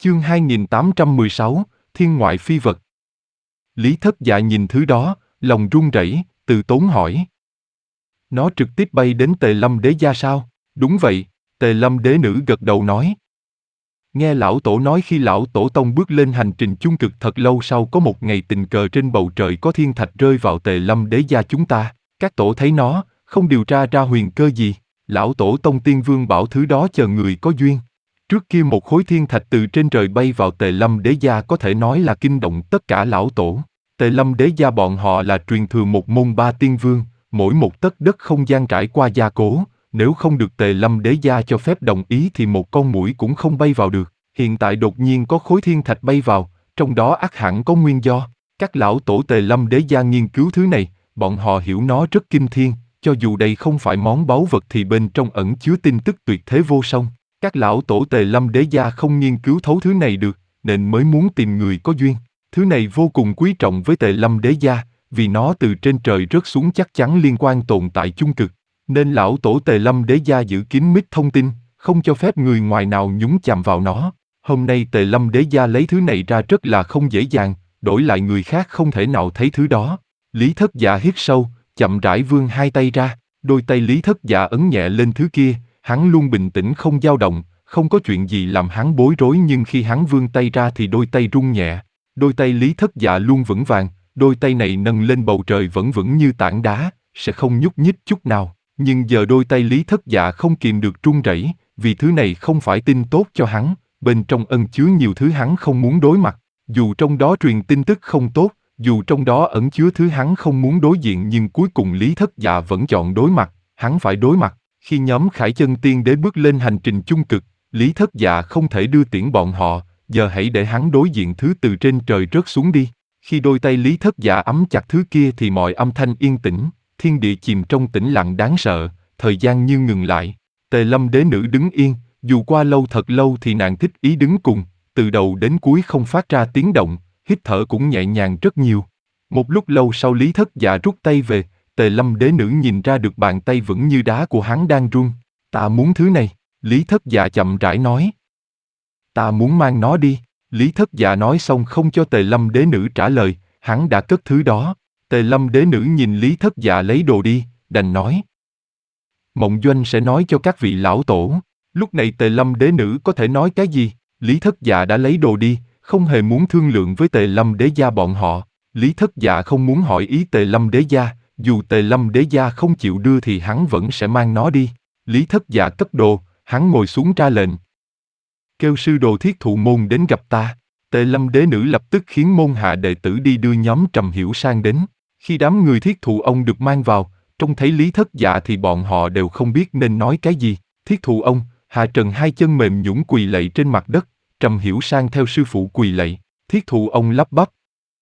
Chương 2816, Thiên ngoại phi vật. Lý Thất Dạ nhìn thứ đó, lòng run rẩy, từ tốn hỏi. Nó trực tiếp bay đến Tề Lâm Đế Gia sao? Đúng vậy, Tề Lâm Đế Nữ gật đầu nói. Nghe lão tổ nói khi lão tổ tông bước lên hành trình chung cực thật lâu sau có một ngày tình cờ trên bầu trời có thiên thạch rơi vào Tề Lâm Đế Gia chúng ta, các tổ thấy nó, không điều tra ra huyền cơ gì, lão tổ tông Tiên Vương bảo thứ đó chờ người có duyên. Trước kia một khối thiên thạch từ trên trời bay vào Tề Lâm Đế Gia có thể nói là kinh động tất cả lão tổ. Tề Lâm Đế Gia bọn họ là truyền thừa một môn ba tiên vương, mỗi một tấc đất không gian trải qua gia cố, nếu không được Tề Lâm Đế Gia cho phép đồng ý thì một con muỗi cũng không bay vào được. Hiện tại đột nhiên có khối thiên thạch bay vào, trong đó ắt hẳn có nguyên do. Các lão tổ Tề Lâm Đế Gia nghiên cứu thứ này, bọn họ hiểu nó rất kinh thiên, cho dù đây không phải món báu vật thì bên trong ẩn chứa tin tức tuyệt thế vô song. Các lão tổ Tề Lâm Đế Gia không nghiên cứu thấu thứ này được, nên mới muốn tìm người có duyên. Thứ này vô cùng quý trọng với Tề Lâm Đế Gia, vì nó từ trên trời rớt xuống chắc chắn liên quan tồn tại chung cực. Nên lão tổ Tề Lâm Đế Gia giữ kín mít thông tin, không cho phép người ngoài nào nhúng chạm vào nó. Hôm nay Tề Lâm Đế Gia lấy thứ này ra rất là không dễ dàng, đổi lại người khác không thể nào thấy thứ đó. Lý Thất Dạ hít sâu, chậm rãi vươn hai tay ra, đôi tay Lý Thất Dạ ấn nhẹ lên thứ kia, hắn luôn bình tĩnh không dao động, không có chuyện gì làm hắn bối rối, nhưng khi hắn vươn tay ra thì đôi tay rung nhẹ. Đôi tay Lý Thất Dạ luôn vững vàng, đôi tay này nâng lên bầu trời vẫn vững như tảng đá, sẽ không nhúc nhích chút nào. Nhưng giờ đôi tay Lý Thất Dạ không kìm được run rẩy, vì thứ này không phải tin tốt cho hắn, bên trong ẩn chứa nhiều thứ hắn không muốn đối mặt. Dù trong đó truyền tin tức không tốt, dù trong đó ẩn chứa thứ hắn không muốn đối diện, nhưng cuối cùng Lý Thất Dạ vẫn chọn đối mặt, hắn phải đối mặt. Khi nhóm Khải Chân Tiên Đế bước lên hành trình chung cực, Lý Thất Dạ không thể đưa tiễn bọn họ, giờ hãy để hắn đối diện thứ từ trên trời rớt xuống đi. Khi đôi tay Lý Thất Dạ ấm chặt thứ kia thì mọi âm thanh yên tĩnh, thiên địa chìm trong tĩnh lặng đáng sợ, thời gian như ngừng lại. Tề Lâm Đế Nữ đứng yên, dù qua lâu thật lâu thì nàng thích ý đứng cùng, từ đầu đến cuối không phát ra tiếng động, hít thở cũng nhẹ nhàng rất nhiều. Một lúc lâu sau Lý Thất Dạ rút tay về, Tề Lâm Đế Nữ nhìn ra được bàn tay vững như đá của hắn đang run. Ta muốn thứ này, Lý Thất Dạ chậm rãi nói. Ta muốn mang nó đi. Lý Thất Dạ nói xong không cho Tề Lâm Đế Nữ trả lời, hắn đã cất thứ đó. Tề Lâm Đế Nữ nhìn Lý Thất Dạ lấy đồ đi, đành nói. Mộng Doanh sẽ nói cho các vị lão tổ. Lúc này Tề Lâm Đế Nữ có thể nói cái gì? Lý Thất Dạ đã lấy đồ đi, không hề muốn thương lượng với Tề Lâm Đế Gia bọn họ. Lý Thất Dạ không muốn hỏi ý Tề Lâm Đế Gia, dù Tề Lâm Đế Gia không chịu đưa thì hắn vẫn sẽ mang nó đi. Lý Thất Dạ cất đồ, hắn ngồi xuống ra lệnh. Kêu sư đồ Thiết Thụ Môn đến gặp ta. Tề Lâm Đế Nữ lập tức khiến môn hạ đệ tử đi đưa nhóm Trầm Hiểu Sang đến. Khi đám người Thiết Thụ ông được mang vào, trông thấy Lý Thất Dạ thì bọn họ đều không biết nên nói cái gì. Thiết Thụ ông, Hạ Trần hai chân mềm nhũn quỳ lạy trên mặt đất, Trầm Hiểu Sang theo sư phụ quỳ lạy. Thiết Thụ ông lắp bắp.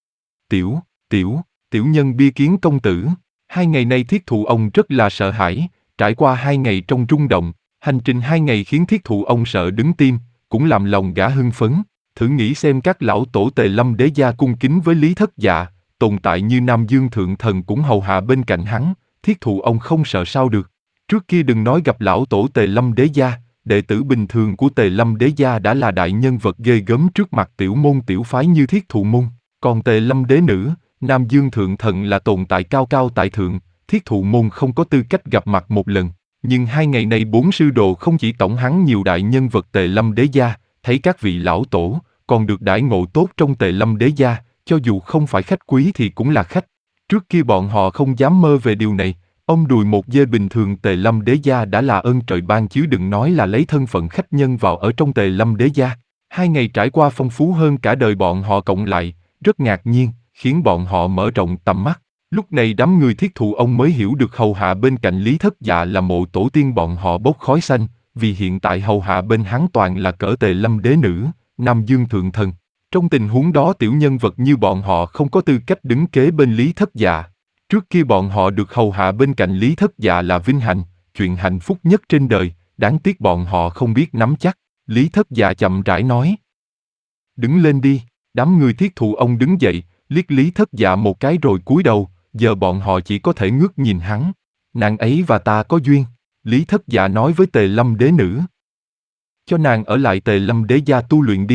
Tiểu nhân bi kiến công tử. 2 ngày nay Thiết Thụ ông rất là sợ hãi, trải qua 2 ngày trong rung động, hành trình 2 ngày khiến Thiết Thụ ông sợ đứng tim, cũng làm lòng gã hưng phấn. Thử nghĩ xem các lão tổ Tề Lâm Đế Gia cung kính với Lý Thất Dạ, tồn tại như Nam Dương Thượng Thần cũng hầu hạ bên cạnh hắn, Thiết Thụ ông không sợ sao được. Trước kia đừng nói gặp lão tổ Tề Lâm Đế Gia, đệ tử bình thường của Tề Lâm Đế Gia đã là đại nhân vật ghê gớm trước mặt tiểu môn tiểu phái như Thiết Thụ môn. Còn Tề Lâm Đế Nữ, Nam Dương Thượng Thần là tồn tại cao cao tại thượng, Thiết Thụ môn không có tư cách gặp mặt một lần. Nhưng 2 ngày nay 4 sư đồ không chỉ tổng hắn nhiều đại nhân vật Tề Lâm Đế Gia, thấy các vị lão tổ, còn được đãi ngộ tốt trong Tề Lâm Đế Gia, cho dù không phải khách quý thì cũng là khách. Trước kia bọn họ không dám mơ về điều này, ông đùi một dê bình thường Tề Lâm Đế Gia đã là ơn trời ban chứ đừng nói là lấy thân phận khách nhân vào ở trong Tề Lâm Đế Gia. 2 ngày trải qua phong phú hơn cả đời bọn họ cộng lại, rất ngạc nhiên, khiến bọn họ mở rộng tầm mắt. Lúc này đám người Thiết Thụ ông mới hiểu được hầu hạ bên cạnh Lý Thất Dạ là mộ tổ tiên bọn họ bốc khói xanh, vì hiện tại hầu hạ bên hắn toàn là cỡ Tề Lâm Đế Nữ, Nam Dương Thượng Thần. Trong tình huống đó tiểu nhân vật như bọn họ không có tư cách đứng kế bên Lý Thất Dạ. Trước kia bọn họ được hầu hạ bên cạnh Lý Thất Dạ là vinh hạnh, chuyện hạnh phúc nhất trên đời, đáng tiếc bọn họ không biết nắm chắc. Lý Thất Dạ chậm rãi nói. Đứng lên đi, đám người Thiết Thụ ông đứng dậy, liếc Lý Thất Dạ một cái rồi cúi đầu, giờ bọn họ chỉ có thể ngước nhìn hắn. Nàng ấy và ta có duyên, Lý Thất Dạ nói với Tề Lâm Đế Nữ. Cho nàng ở lại Tề Lâm Đế Gia tu luyện đi,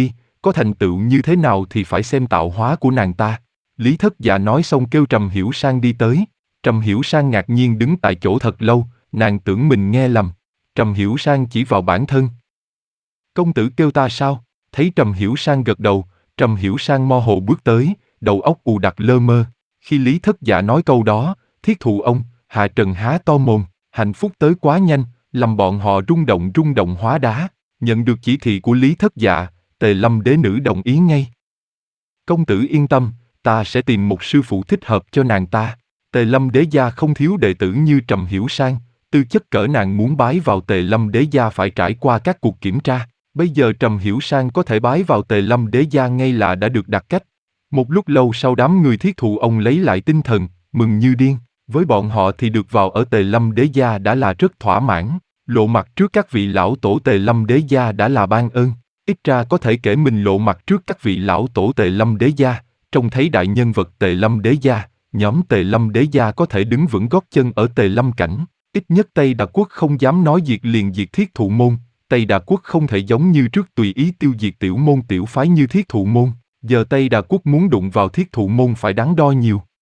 có thành tựu như thế nào thì phải xem tạo hóa của nàng ta. Lý Thất Dạ nói xong kêu Trầm Hiểu Sang đi tới. Trầm Hiểu Sang ngạc nhiên đứng tại chỗ thật lâu, nàng tưởng mình nghe lầm. Trầm Hiểu Sang chỉ vào bản thân. Công tử kêu ta sao? Thấy Trầm Hiểu Sang gật đầu, Trầm Hiểu Sang mơ hồ bước tới, đầu óc ù đặc lơ mơ. Khi Lý Thất Dạ nói câu đó, thiết thụ ông, Hạ Trần há to mồm, hạnh phúc tới quá nhanh, làm bọn họ rung động hóa đá. Nhận được chỉ thị của Lý Thất Dạ, Tề Lâm đế nữ đồng ý ngay. Công tử yên tâm, ta sẽ tìm một sư phụ thích hợp cho nàng ta. Tề Lâm đế gia không thiếu đệ tử như Trầm Hiểu Sang, tư chất cỡ nàng muốn bái vào Tề Lâm đế gia phải trải qua các cuộc kiểm tra. Bây giờ Trầm Hiểu Sang có thể bái vào Tề Lâm đế gia ngay là đã được đặt cách. Một lúc lâu sau đám người thiết thụ ông lấy lại tinh thần, mừng như điên. Với bọn họ thì được vào ở Tề Lâm đế gia đã là rất thỏa mãn. Lộ mặt trước các vị lão tổ Tề Lâm đế gia đã là ban ơn. Ít ra có thể kể mình lộ mặt trước các vị lão tổ Tề Lâm đế gia, trông thấy đại nhân vật Tề Lâm đế gia, nhóm Tề Lâm đế gia có thể đứng vững gót chân ở Tề Lâm cảnh. Ít nhất Tây Đà Quốc không dám nói diệt liền diệt thiết thụ môn. Tây Đà Quốc không thể giống như trước tùy ý tiêu diệt tiểu môn tiểu phái như thiết thụ môn. Giờ Tây Đà Quốc muốn đụng vào thiết thụ môn phải đắn đo nhiều.